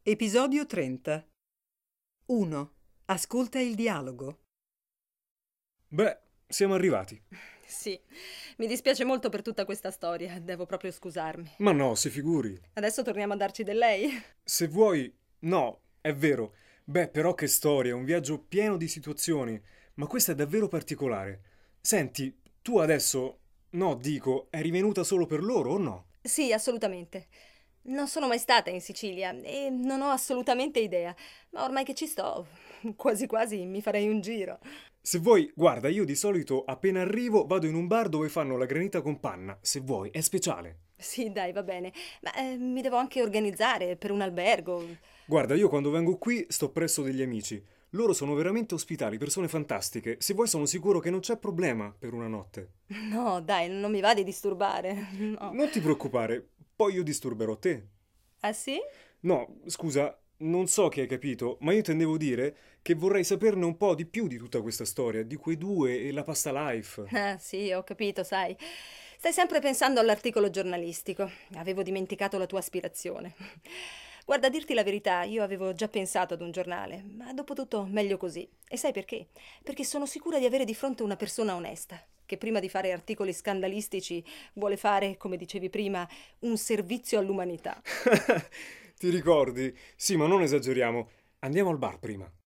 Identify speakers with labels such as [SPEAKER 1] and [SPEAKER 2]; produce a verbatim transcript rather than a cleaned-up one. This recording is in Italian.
[SPEAKER 1] Episodio trenta. uno. Ascolta il dialogo.
[SPEAKER 2] Beh, siamo arrivati.
[SPEAKER 3] Sì, mi dispiace molto per tutta questa storia, devo proprio scusarmi.
[SPEAKER 2] Ma no, si figuri.
[SPEAKER 3] Adesso torniamo a darci del lei?
[SPEAKER 2] Se vuoi... No, è vero. Beh, però che storia, un viaggio pieno di situazioni. Ma questa è davvero particolare. Senti, tu adesso... No, dico, eri venuta solo per loro o no?
[SPEAKER 3] Sì, assolutamente. Non sono mai stata in Sicilia e non ho assolutamente idea, ma ormai che ci sto, quasi quasi mi farei un giro.
[SPEAKER 2] Se vuoi, guarda, io di solito appena arrivo vado in un bar dove fanno la granita con panna. Se vuoi, è speciale.
[SPEAKER 3] Sì, dai, va bene, ma eh, mi devo anche organizzare per un albergo.
[SPEAKER 2] Guarda, io quando vengo qui sto presso degli amici. Loro sono veramente ospitali, persone fantastiche. Se vuoi sono sicuro che non c'è problema per una notte.
[SPEAKER 3] No, dai, non mi va di disturbare. No.
[SPEAKER 2] Non ti preoccupare, poi io disturberò te.
[SPEAKER 3] Ah sì?
[SPEAKER 2] No, scusa, non so che hai capito, ma io intendevo dire che vorrei saperne un po' di più di tutta questa storia, di quei due e la pasta life.
[SPEAKER 3] Ah sì, ho capito, sai. Stai sempre pensando all'articolo giornalistico. Avevo dimenticato la tua aspirazione. Guarda, a dirti la verità, io avevo già pensato ad un giornale, ma dopo tutto meglio così. E sai perché? Perché sono sicura di avere di fronte una persona onesta, che prima di fare articoli scandalistici vuole fare, come dicevi prima, un servizio all'umanità.
[SPEAKER 2] Ti ricordi? Sì, ma non esageriamo. Andiamo al bar prima.